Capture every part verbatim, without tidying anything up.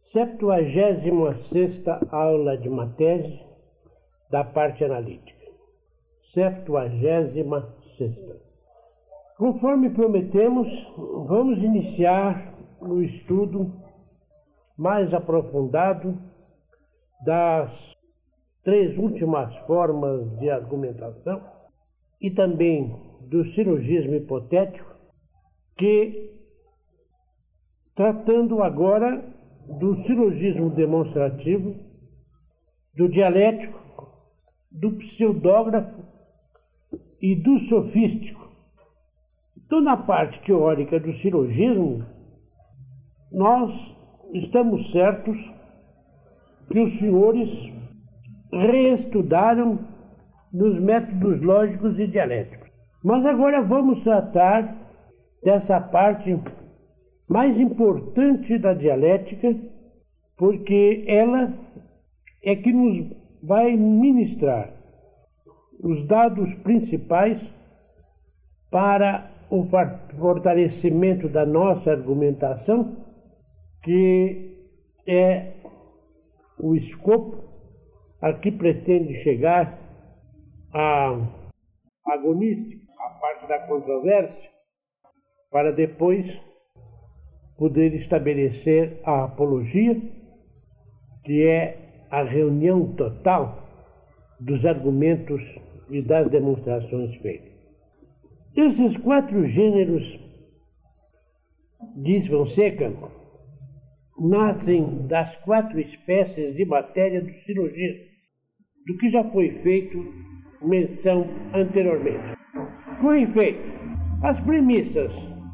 Septuagésima sexta aula de uma tese da parte analítica. Septuagésima sexta. Conforme prometemos, vamos iniciar o estudo mais aprofundado das três últimas formas de argumentação e também do silogismo hipotético, que, tratando agora do silogismo demonstrativo, do dialético, do pseudógrafo e do sofístico. Então, na parte teórica do silogismo, nós estamos certos que os senhores reestudaram nos métodos lógicos e dialéticos. Mas agora vamos tratar dessa parte mais importante da dialética, porque ela é que nos vai ministrar os dados principais para o fortalecimento da nossa argumentação, que é o escopo a que pretende chegar a agonística, a parte da controvérsia, para depois poder estabelecer a apologia, que é a reunião total dos argumentos e das demonstrações feitas. Esses quatro gêneros, diz Fonseca, nascem das quatro espécies de matéria do silogismo, do que já foi feito menção anteriormente. Com efeito, as premissas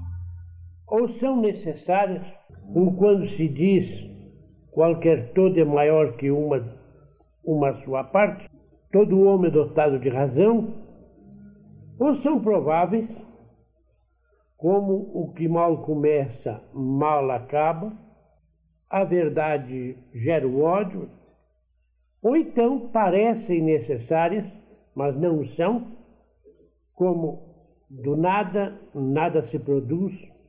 ou são necessárias, como quando se diz qualquer todo é maior que uma, uma sua parte, todo homem dotado de razão, ou são prováveis, como o que mal começa, mal acaba, a verdade gera o ódio, ou então parecem necessárias, mas não são, como do nada, nada se produz,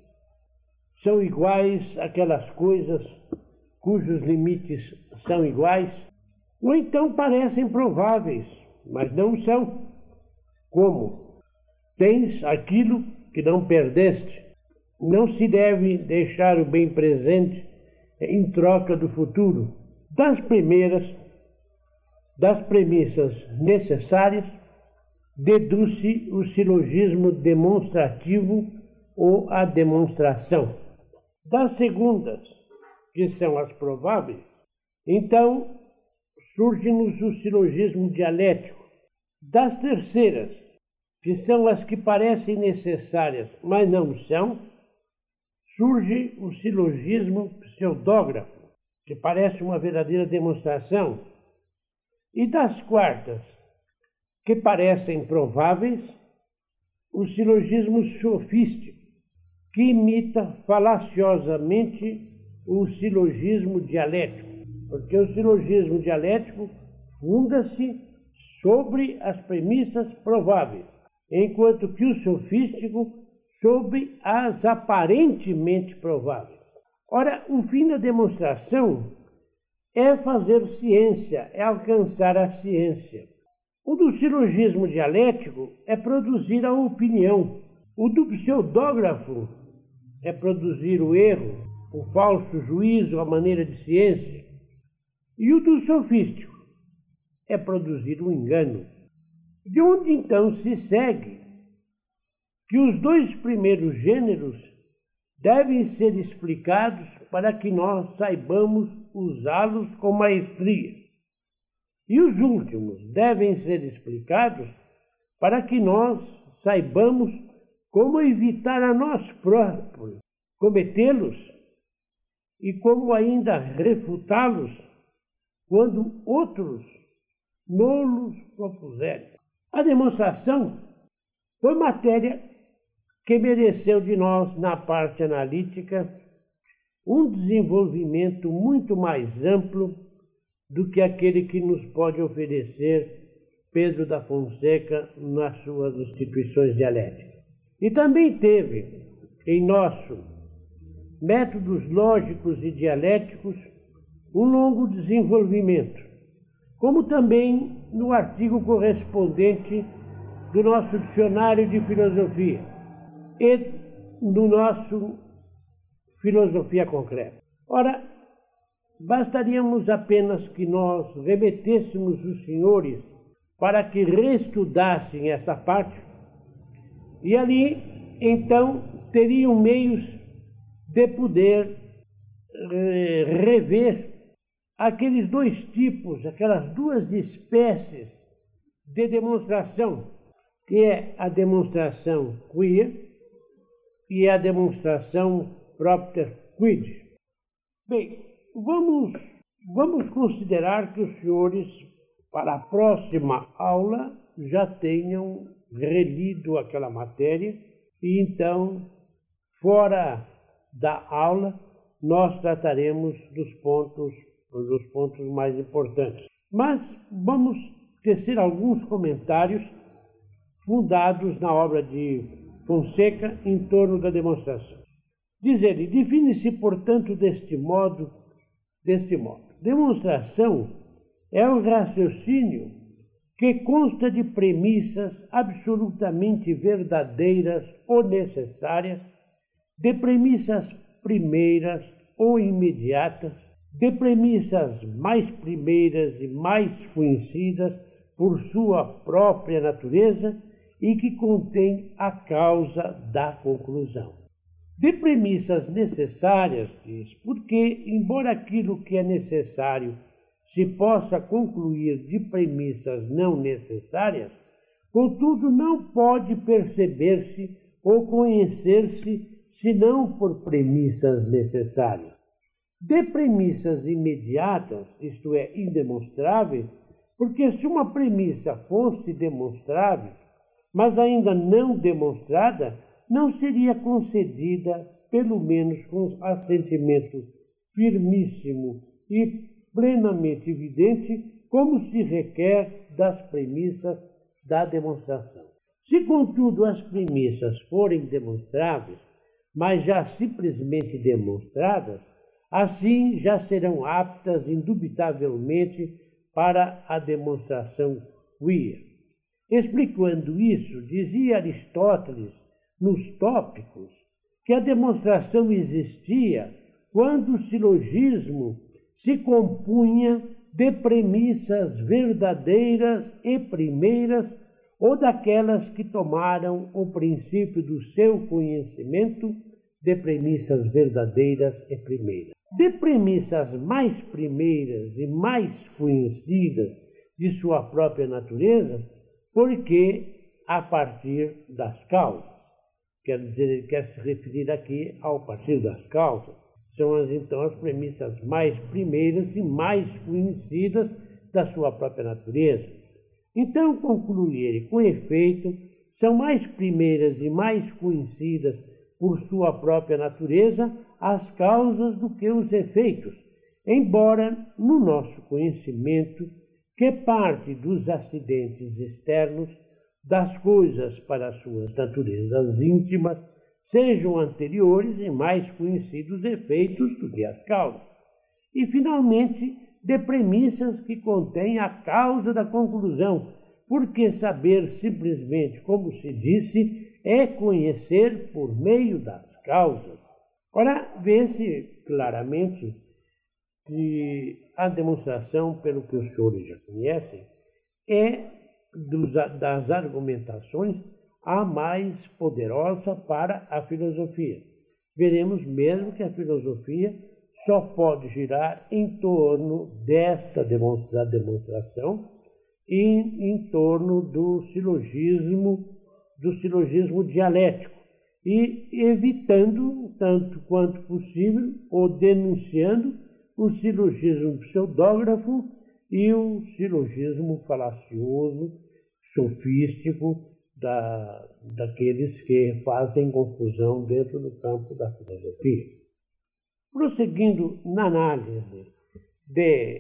são iguais aquelas coisas cujos limites são iguais, ou então parecem prováveis, mas não são, como tens aquilo que não perdeste, não se deve deixar o bem presente em troca do futuro. Das primeiras, das premissas necessárias, deduz-se o silogismo demonstrativo ou a demonstração. Das segundas, que são as prováveis, então surge-nos o silogismo dialético. Das terceiras, que são as que parecem necessárias, mas não são, surge o silogismo pseudógrafo, que parece uma verdadeira demonstração. E das quartas, que parecem prováveis, o silogismo sofístico, que imita falaciosamente o silogismo dialético, porque o silogismo dialético funda-se sobre as premissas prováveis, enquanto que o sofístico sobre as aparentemente prováveis. Ora, o fim da demonstração é fazer ciência, é alcançar a ciência. O do silogismo dialético é produzir a opinião. O do pseudógrafo é produzir o erro, o falso juízo, a maneira de ciência. E o do sofístico é produzir o engano. De onde então se segue que os dois primeiros gêneros devem ser explicados para que nós saibamos usá-los com maestria. E os últimos devem ser explicados para que nós saibamos como evitar a nós próprios cometê-los e como ainda refutá-los quando outros nos propuserem. A demonstração foi matéria que mereceu de nós, na parte analítica, um desenvolvimento muito mais amplo do que aquele que nos pode oferecer Pedro da Fonseca nas suas instituições dialéticas. E também teve em nosso métodos lógicos e dialéticos um longo desenvolvimento, como também no artigo correspondente do nosso dicionário de filosofia e do nosso Filosofia Concreta. Ora, bastaríamos apenas que nós remetêssemos os senhores para que reestudassem essa parte, e ali, então, teriam meios de poder eh, rever aqueles dois tipos, aquelas duas espécies de demonstração, que é a demonstração quia e a demonstração propter quid. Bem, vamos, vamos considerar que os senhores, para a próxima aula, já tenham relido aquela matéria e então, fora da aula, nós trataremos dos pontos, dos pontos mais importantes. Mas vamos tecer alguns comentários fundados na obra de Fonseca em torno da demonstração. Diz ele, define-se, portanto, deste modo, deste modo. Demonstração é um raciocínio que consta de premissas absolutamente verdadeiras ou necessárias, de premissas primeiras ou imediatas, de premissas mais primeiras e mais conhecidas por sua própria natureza e que contém a causa da conclusão. De premissas necessárias, diz, porque, embora aquilo que é necessário se possa concluir de premissas não necessárias, contudo não pode perceber-se ou conhecer-se senão por premissas necessárias. De premissas imediatas, isto é, indemonstráveis, porque se uma premissa fosse demonstrável, mas ainda não demonstrada, não seria concedida, pelo menos com assentimento firmíssimo e plenamente evidente, como se requer das premissas da demonstração. Se, contudo, as premissas forem demonstráveis, mas já simplesmente demonstradas, assim já serão aptas indubitavelmente para a demonstração quia. Explicando isso, dizia Aristóteles nos Tópicos que a demonstração existia quando o silogismo se compunha de premissas verdadeiras e primeiras ou daquelas que tomaram o princípio do seu conhecimento de premissas verdadeiras e primeiras. De premissas mais primeiras e mais conhecidas de sua própria natureza, porque a partir das causas. Quer dizer, ele quer se referir aqui ao partir das causas. São as, então as premissas mais primeiras e mais conhecidas da sua própria natureza. Então, conclui ele, com efeito, são mais primeiras e mais conhecidas por sua própria natureza as causas do que os efeitos, embora no nosso conhecimento, que parte dos acidentes externos das coisas para suas naturezas íntimas, sejam anteriores e mais conhecidos efeitos do que as causas. E, finalmente, de premissas que contêm a causa da conclusão, porque saber simplesmente, como se disse, é conhecer por meio das causas. Ora, vê-se claramente que a demonstração, pelo que os senhores já conhecem, é dos, das argumentações a mais poderosa para a filosofia. Veremos mesmo que a filosofia só pode girar em torno desta demonstra, demonstração e em torno do silogismo, do silogismo dialético, e evitando, tanto quanto possível, ou denunciando o silogismo pseudógrafo e o silogismo falacioso, sofístico, da, daqueles que fazem confusão dentro do campo da filosofia. Prosseguindo na análise de,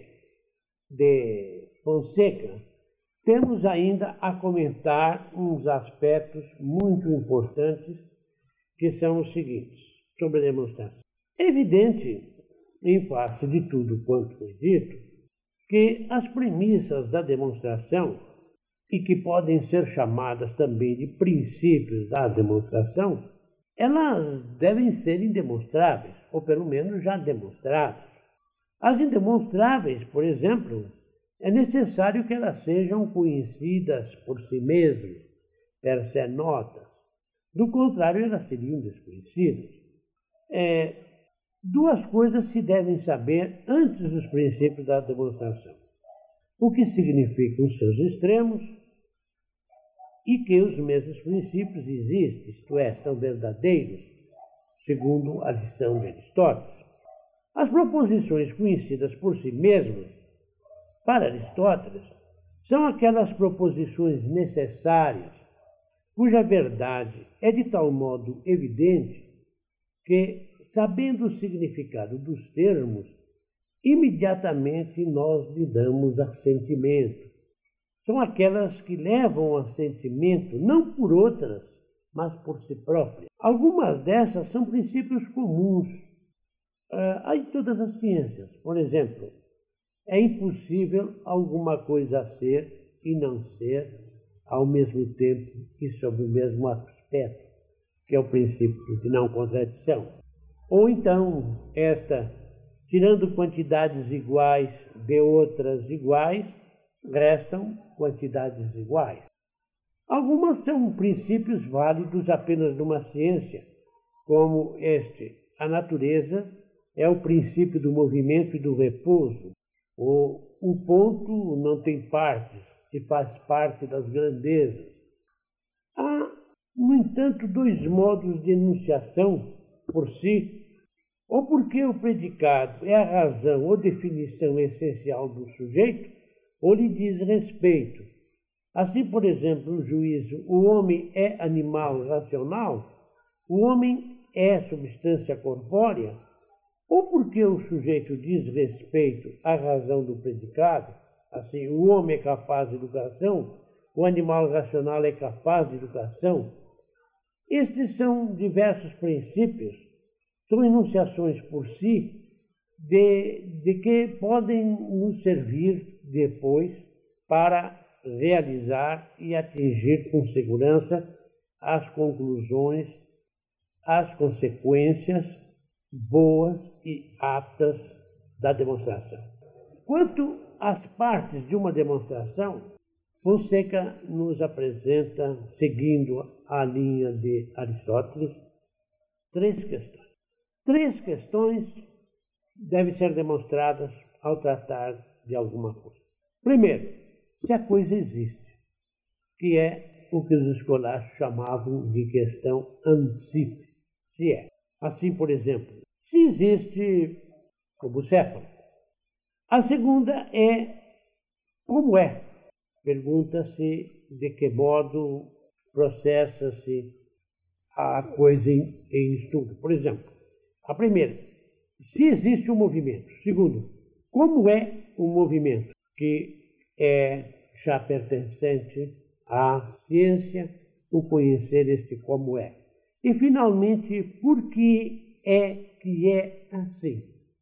de Fonseca, temos ainda a comentar uns aspectos muito importantes, que são os seguintes, sobre a demonstração. É evidente, em face de tudo quanto foi dito, que as premissas da demonstração, e que podem ser chamadas também de princípios da demonstração, elas devem ser indemonstráveis, ou pelo menos já demonstradas. As indemonstráveis, por exemplo, é necessário que elas sejam conhecidas por si mesmas, per se notas. Do contrário, elas seriam desconhecidas. É, duas coisas se devem saber antes dos princípios da demonstração. O que significam os seus extremos e que os mesmos princípios existem, isto é, são verdadeiros, segundo a lição de Aristóteles. As proposições conhecidas por si mesmas, para Aristóteles, são aquelas proposições necessárias, cuja verdade é de tal modo evidente que, sabendo o significado dos termos, imediatamente nós lhe damos assentimento. São aquelas que levam ao assentimento não por outras, mas por si próprias. Algumas dessas são princípios comuns uh, a todas as ciências. Por exemplo, é impossível alguma coisa ser e não ser ao mesmo tempo e sob o mesmo aspecto, que é o princípio de não contradição. Ou então, esta, tirando quantidades iguais de outras iguais, restam quantidades iguais. Algumas são princípios válidos apenas numa ciência, como este. A natureza é o princípio do movimento e do repouso. O, o ponto não tem partes e faz parte das grandezas. Há, no entanto, dois modos de enunciação por si, ou porque o predicado é a razão ou definição essencial do sujeito, ou lhe diz respeito. Assim, por exemplo, no juízo, o homem é animal racional, o homem é substância corpórea, ou porque o sujeito diz respeito à razão do predicado, assim, o homem é capaz de educação, o animal racional é capaz de educação. Estes são diversos princípios, são enunciações por si, de, de que podem nos servir depois para realizar e atingir com segurança as conclusões, as consequências boas e aptas da demonstração. Quanto às partes de uma demonstração, Fonseca nos apresenta, seguindo a linha de Aristóteles, três questões. Três questões devem ser demonstradas ao tratar de alguma coisa. Primeiro, se a coisa existe, que é o que os escolares chamavam de questão ancipe, se é. Assim, por exemplo, se existe o bucéfalo. A segunda é como é. Pergunta-se de que modo processa-se a coisa em, em estudo. Por exemplo, a primeira, se existe um movimento. Segundo, como é o movimento, que é já pertencente à ciência, o conhecer este como é. E, finalmente, por que é que é assim?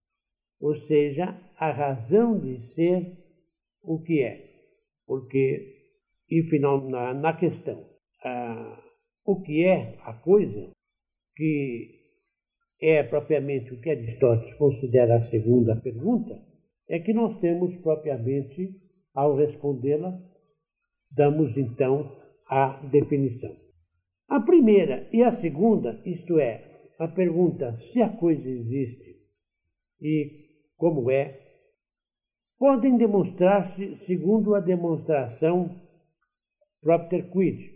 Ou seja, a razão de ser o que é. Porque, e final, na, na questão, ah, o que é a coisa, que é propriamente o que Aristóteles considera a segunda pergunta, é que nós temos propriamente, ao respondê-la, damos então a definição. A primeira e a segunda, isto é, a pergunta se a coisa existe e como é, podem demonstrar-se segundo a demonstração propter quid.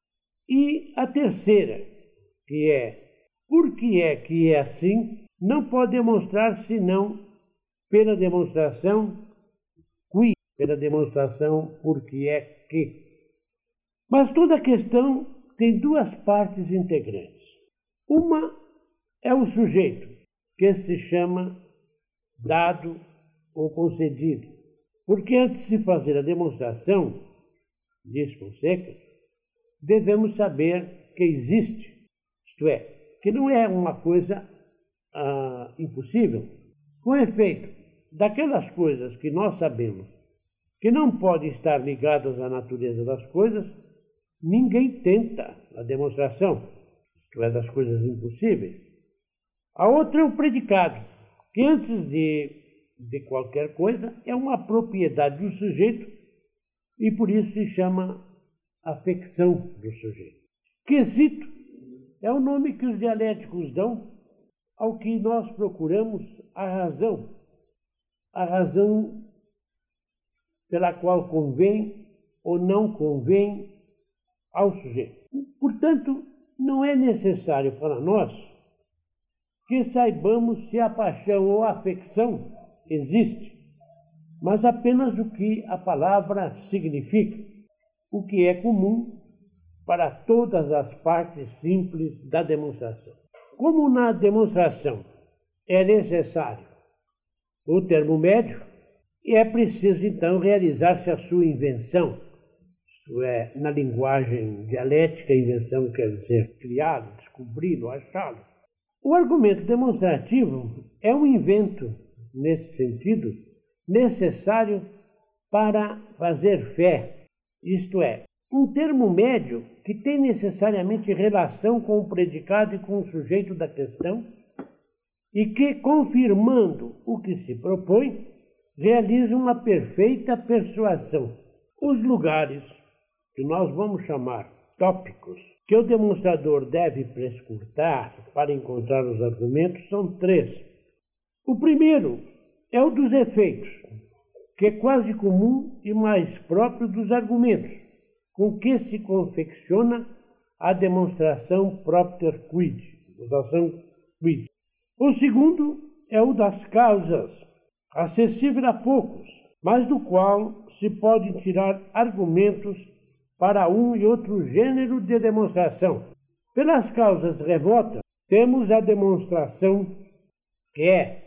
E a terceira, que é por que é que é assim, não pode demonstrar senão pela demonstração qui, pela demonstração por que é que. Mas toda a questão tem duas partes integrantes. Uma é o sujeito, que se chama dado ou concedido. Porque antes de fazer a demonstração, diz Fonseca, devemos saber que existe, isto é, que não é uma coisa ah, impossível, Com efeito, daquelas coisas que nós sabemos que não podem estar ligadas à natureza das coisas, ninguém tenta a demonstração, isto é, das coisas impossíveis. A outra é o predicado, que antes de, de qualquer coisa é uma propriedade do sujeito e por isso se chama afecção do sujeito. Quesito é o nome que os dialéticos dão ao que nós procuramos a razão, a razão pela qual convém ou não convém ao sujeito. Portanto, não é necessário para nós que saibamos se a paixão ou a afecção existe, mas apenas o que a palavra significa, o que é comum para todas as partes simples da demonstração. Como na demonstração é necessário o termo médio, é preciso então realizar-se a sua invenção, isto é, na linguagem dialética, invenção quer dizer criá-lo, descobri-lo, achá-lo. O argumento demonstrativo é um invento, nesse sentido, necessário para fazer fé, isto é, um termo médio que tem necessariamente relação com o predicado e com o sujeito da questão e que, confirmando o que se propõe, realiza uma perfeita persuasão. Os lugares que nós vamos chamar tópicos que o demonstrador deve prescrutar para encontrar os argumentos são três. O primeiro é o dos efeitos, que é quase comum e mais próprio dos argumentos, com que se confecciona a demonstração propter quid, demonstração quid. O segundo é o das causas, acessível a poucos, mas do qual se pode tirar argumentos para um e outro gênero de demonstração. Pelas causas remotas, temos a demonstração que é,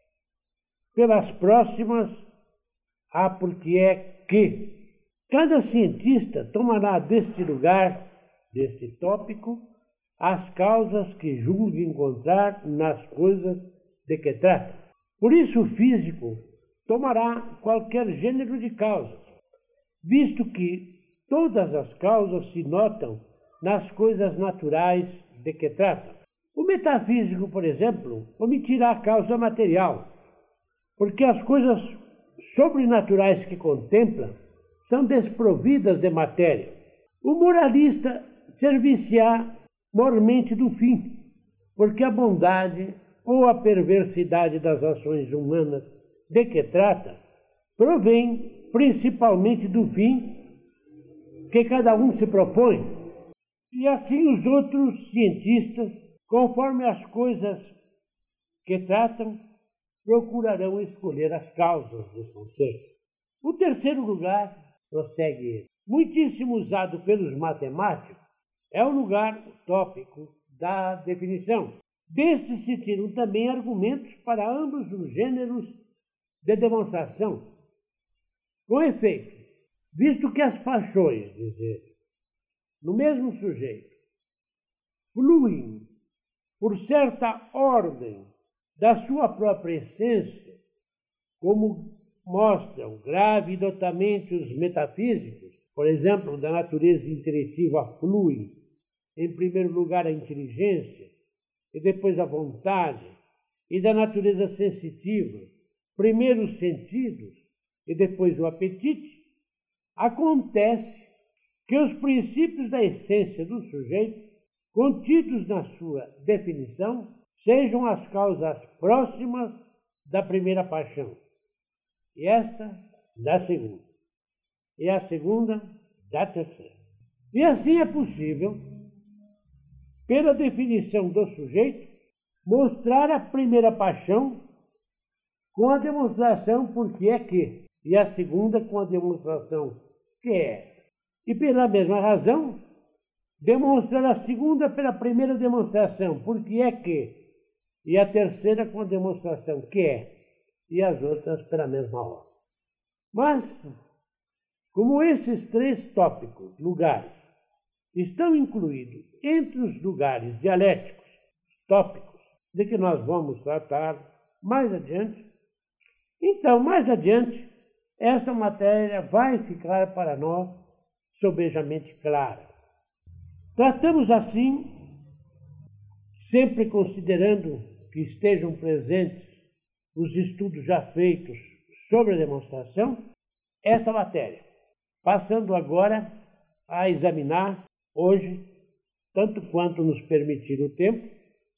pelas próximas, a porque é que. Cada cientista tomará deste lugar, deste tópico, as causas que julgue encontrar nas coisas de que trata. Por isso o físico tomará qualquer gênero de causas, visto que todas as causas se notam nas coisas naturais de que trata. O metafísico, por exemplo, omitirá a causa material, porque as coisas sobrenaturais que contempla são desprovidas de matéria. O moralista servir-se-á mormente do fim, porque a bondade ou a perversidade das ações humanas de que trata provém principalmente do fim que cada um se propõe. E assim os outros cientistas, conforme as coisas que tratam, procurarão escolher as causas dos conceitos. O terceiro lugar, prossegue ele, muitíssimo usado pelos matemáticos, é o lugar tópico da definição. Destes se tiram também argumentos para ambos os gêneros de demonstração. Com efeito, visto que as paixões, diz ele, no mesmo sujeito, fluem por certa ordem da sua própria essência, como mostram gravidosamente os metafísicos, por exemplo, da natureza intelectiva flui, em primeiro lugar, a inteligência, e depois a vontade, e da natureza sensitiva, primeiro os sentidos, e depois o apetite, acontece que os princípios da essência do sujeito, contidos na sua definição, sejam as causas próximas da primeira paixão, e esta da segunda, e a segunda da terceira. E assim é possível, pela definição do sujeito, mostrar a primeira paixão com a demonstração por que é que, e a segunda com a demonstração que é. E pela mesma razão, demonstrar a segunda pela primeira demonstração, por que é que, e a terceira com a demonstração que é, e as outras pela mesma ordem. Mas, como esses três tópicos, lugares, estão incluídos entre os lugares dialéticos, tópicos, de que nós vamos tratar mais adiante, Então, mais adiante, essa matéria vai ficar para nós sobejamente clara. Tratamos assim, sempre considerando que estejam presentes os estudos já feitos sobre a demonstração, essa matéria, passando agora a examinar hoje, tanto quanto nos permitir o tempo,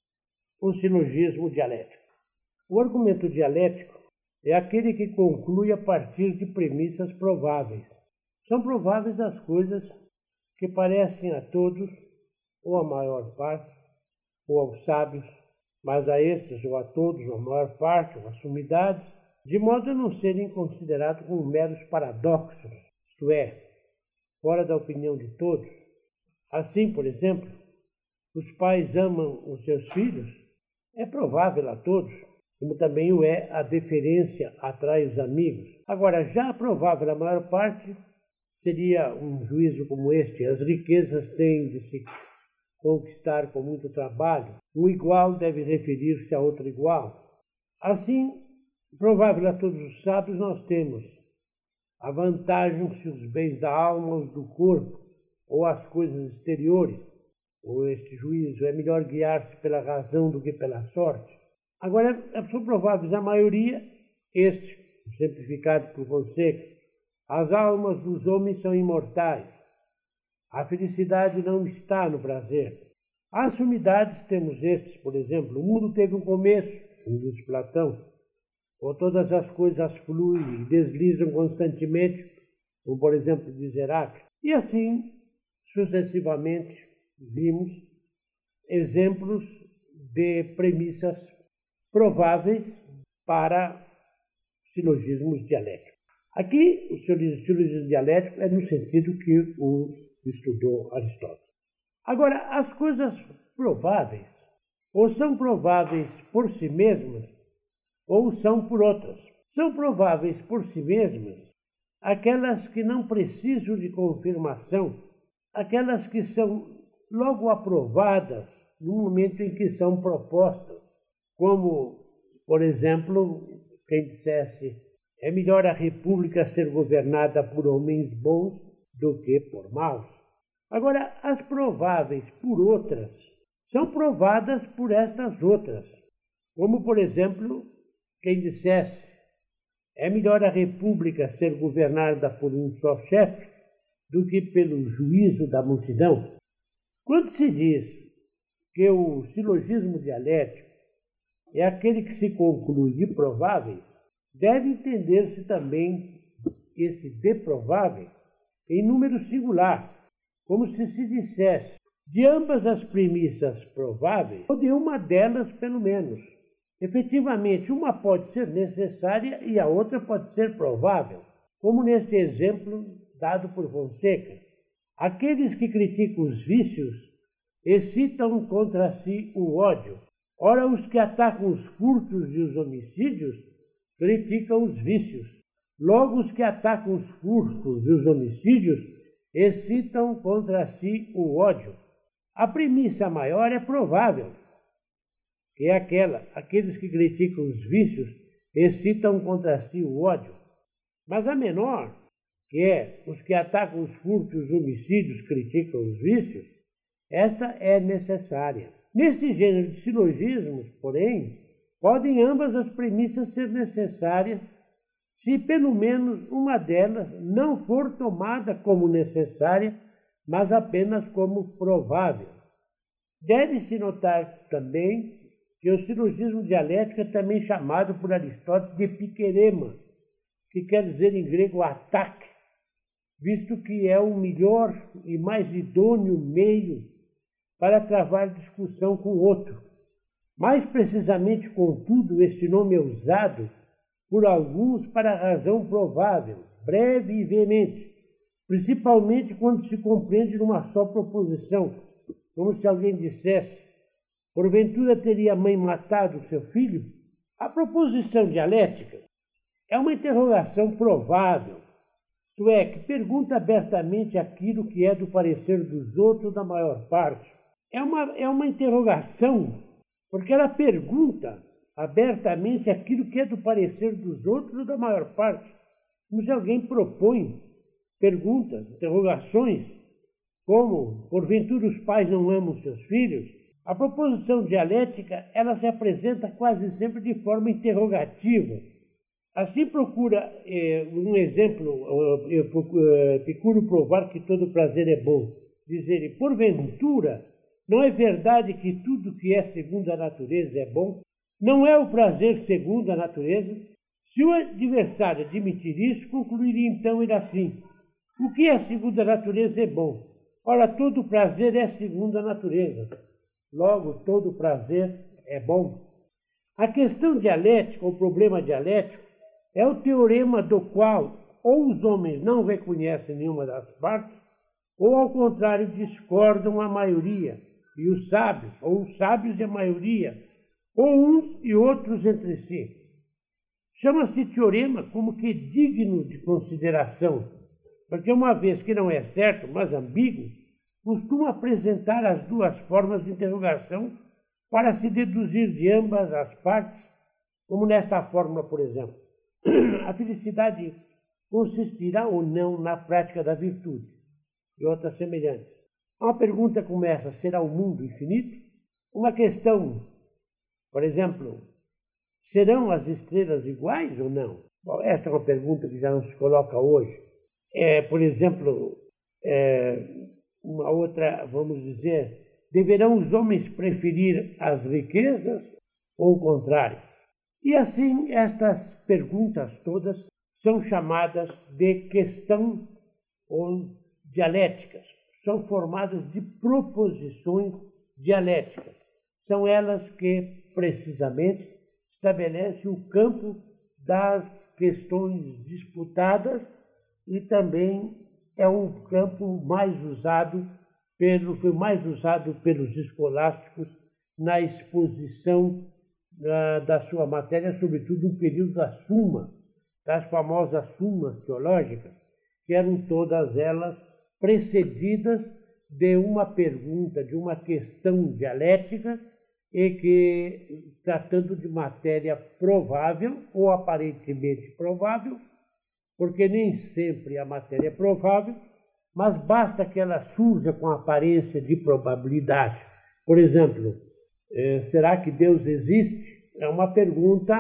o silogismo dialético. O argumento dialético é aquele que conclui a partir de premissas prováveis. São prováveis as coisas que parecem a todos, ou a maior parte, ou aos sábios, mas a estes ou a todos, ou a maior parte, ou a sumidade, de modo a não serem considerados como meros paradoxos, isto é, fora da opinião de todos. Assim, por exemplo, os pais amam os seus filhos, é provável a todos, como também o é a deferência atrai os amigos. Agora, já provável a maior parte, seria um juízo como este: as riquezas têm de se conquistar com muito trabalho, um igual deve referir-se a outro igual. Assim, provável a todos os sábios, nós temos a vantagem se os bens da alma, os do corpo, ou as coisas exteriores, ou este juízo, é melhor guiar-se pela razão do que pela sorte. Agora, são prováveis a maioria, este, simplificado por Fonseca: as almas dos homens são imortais. A felicidade não está no prazer. As sumidades temos estes, por exemplo: o mundo teve um começo, como diz Platão, ou todas as coisas fluem e deslizam constantemente, como por exemplo diz Heráclito. E assim, sucessivamente, vimos exemplos de premissas prováveis para silogismos dialéticos. Aqui, o silogismo dialético é no sentido que o estudou Aristóteles. Agora, as coisas prováveis, ou são prováveis por si mesmas, ou são por outras. São prováveis por si mesmas aquelas que não precisam de confirmação, aquelas que são logo aprovadas no momento em que são propostas, como, por exemplo, quem dissesse: é melhor a república ser governada por homens bons do que por maus. Agora, as prováveis por outras são provadas por estas outras, como, por exemplo, quem dissesse: é melhor a república ser governada por um só chefe do que pelo juízo da multidão. Quando se diz que o silogismo dialético é aquele que se conclui de prováveis, deve entender-se também esse de prováveis em número singular, como se se dissesse de ambas as premissas prováveis, ou de uma delas pelo menos. Efetivamente, uma pode ser necessária e a outra pode ser provável, como nesse exemplo dado por Fonseca. Aqueles que criticam os vícios excitam contra si o ódio. Ora, os que atacam os furtos e os homicídios criticam os vícios. Logo, os que atacam os furtos e os homicídios excitam contra si o ódio. A premissa maior é provável, que é aquela: aqueles que criticam os vícios excitam contra si o ódio. Mas a menor, que é os que atacam os furtos e os homicídios criticam os vícios, essa é necessária. Nesse gênero de silogismos, porém, podem ambas as premissas ser necessárias se pelo menos uma delas não for tomada como necessária, mas apenas como provável. Deve-se notar também que o silogismo dialético é também chamado por Aristóteles de piquerema, que quer dizer em grego ataque, visto que é o melhor e mais idôneo meio para travar discussão com o outro. Mais precisamente, contudo, este nome é usado por alguns para a razão provável, breve e veemente, principalmente quando se compreende numa só proposição, como se alguém dissesse: porventura teria a mãe matado seu filho? A proposição dialética é uma interrogação provável, isto é, que pergunta abertamente aquilo que é do parecer dos outros da maior parte. É uma, é uma interrogação, porque ela pergunta abertamente aquilo que é do parecer dos outros ou da maior parte. Como se alguém propõe perguntas, interrogações, como, porventura, os pais não amam seus filhos? A proposição dialética, ela se apresenta quase sempre de forma interrogativa. Assim procura, eh, um exemplo, eu procuro provar que todo prazer é bom. Dizer, porventura, não é verdade que tudo que é segundo a natureza é bom? Não é o prazer segundo a natureza? Se o adversário admitir isso, concluiria então ele assim: o que é segundo a natureza é bom. Ora, todo prazer é segundo a natureza. Logo, todo prazer é bom. A questão dialética, o problema dialético, é o teorema do qual ou os homens não reconhecem nenhuma das partes, ou, ao contrário, discordam a maioria, e os sábios, ou os sábios e a maioria, ou uns e outros entre si. Chama-se teorema como que digno de consideração, porque uma vez que não é certo, mas ambíguo, costuma apresentar as duas formas de interrogação para se deduzir de ambas as partes, como nesta fórmula, por exemplo. A felicidade consistirá ou não na prática da virtude, e outras semelhantes. Uma pergunta como essa: será o mundo infinito? Uma questão, por exemplo, serão as estrelas iguais ou não? Bom, essa é uma pergunta que já não se coloca hoje. É, por exemplo, é, uma outra, vamos dizer, deverão os homens preferir as riquezas ou o contrário? E assim, estas perguntas todas são chamadas de questão ou dialéticas. São formadas de proposições dialéticas. São elas que, precisamente, estabelecem o campo das questões disputadas e também é um campo mais usado pelo, foi mais usado pelos escolásticos na exposição da, da sua matéria, sobretudo no período da Suma, das famosas Sumas teológicas, que eram todas elas precedidas de uma pergunta, de uma questão dialética, e que, tratando de matéria provável ou aparentemente provável, porque nem sempre a matéria é provável, mas basta que ela surja com aparência de probabilidade. Por exemplo, eh, será que Deus existe? É uma pergunta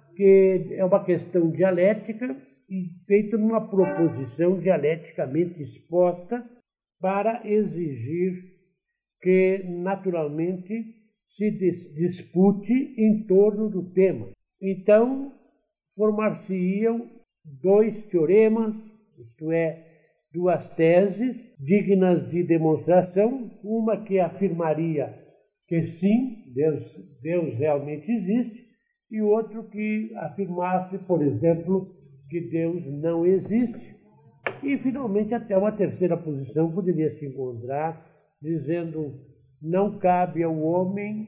que é uma questão dialética e feita numa proposição dialeticamente exposta para exigir que, naturalmente, se dispute em torno do tema. Então, formar-se-iam dois teoremas, isto é, duas teses dignas de demonstração, uma que afirmaria que sim, Deus, Deus realmente existe, e outro que afirmasse, por exemplo, que Deus não existe. E, finalmente, até uma terceira posição poderia se encontrar dizendo: não cabe ao homem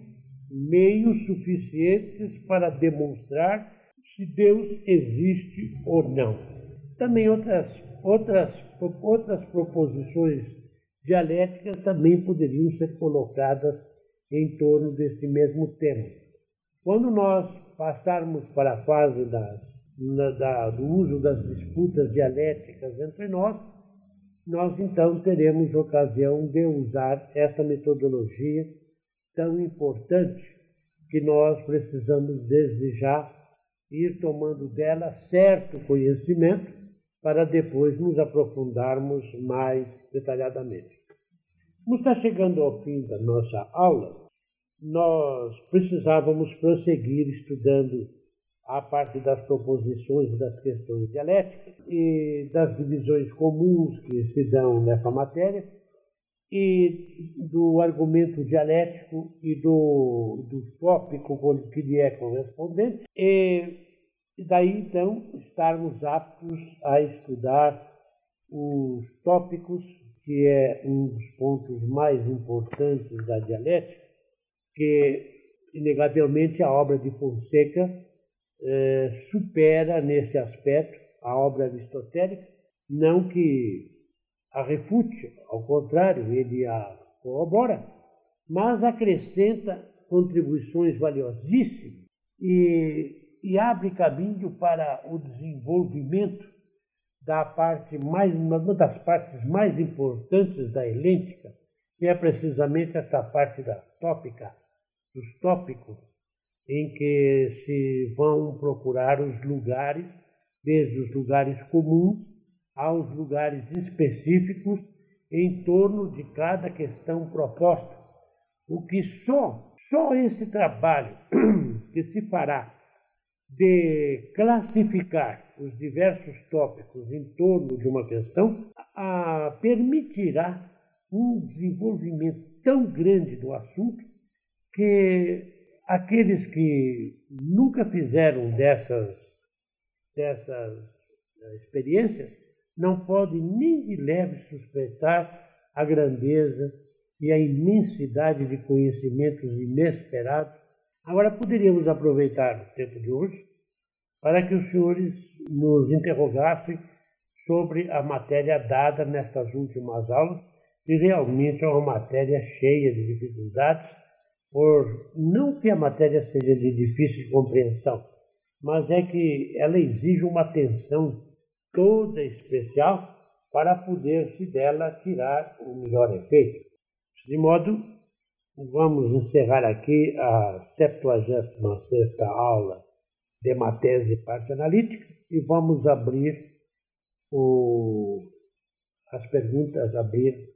meios suficientes para demonstrar se Deus existe ou não. Também outras, outras, outras proposições dialéticas também poderiam ser colocadas em torno desse mesmo tema. Quando nós passarmos para a fase das, na, da, do uso das disputas dialéticas entre nós, nós então teremos ocasião de usar essa metodologia tão importante que nós precisamos desde já ir tomando dela certo conhecimento para depois nos aprofundarmos mais detalhadamente. Como está chegando ao fim da nossa aula, nós precisávamos prosseguir estudando a parte das proposições e das questões dialéticas e das divisões comuns que se dão nessa matéria e do argumento dialético e do, do tópico que lhe é correspondente, e daí então estarmos aptos a estudar os tópicos, que é um dos pontos mais importantes da dialética, que inegavelmente a obra de Fonseca eh, supera nesse aspecto a obra aristotélica, não que a refute, ao contrário, ele a corrobora, mas acrescenta contribuições valiosíssimas e, e abre caminho para o desenvolvimento da parte mais, uma das partes mais importantes da helêntica, que é precisamente essa parte da tópica, dos tópicos, em que se vão procurar os lugares, desde os lugares comuns aos lugares específicos em torno de cada questão proposta. O que só, só esse trabalho que se fará de classificar os diversos tópicos em torno de uma questão a, permitirá um desenvolvimento tão grande do assunto que aqueles que nunca fizeram dessas, dessas experiências não podem nem de leve suspeitar a grandeza e a imensidade de conhecimentos inesperados. Agora, poderíamos aproveitar o tempo de hoje para que os senhores nos interrogassem sobre a matéria dada nestas últimas aulas, e realmente é uma matéria cheia de dificuldades, por não que a matéria seja de difícil compreensão, mas é que ela exige uma atenção toda especial para poder-se dela tirar o melhor efeito. De modo, vamos encerrar aqui a septuagésima sexta aula de matéria e parte analítica e vamos abrir o, as perguntas, abrir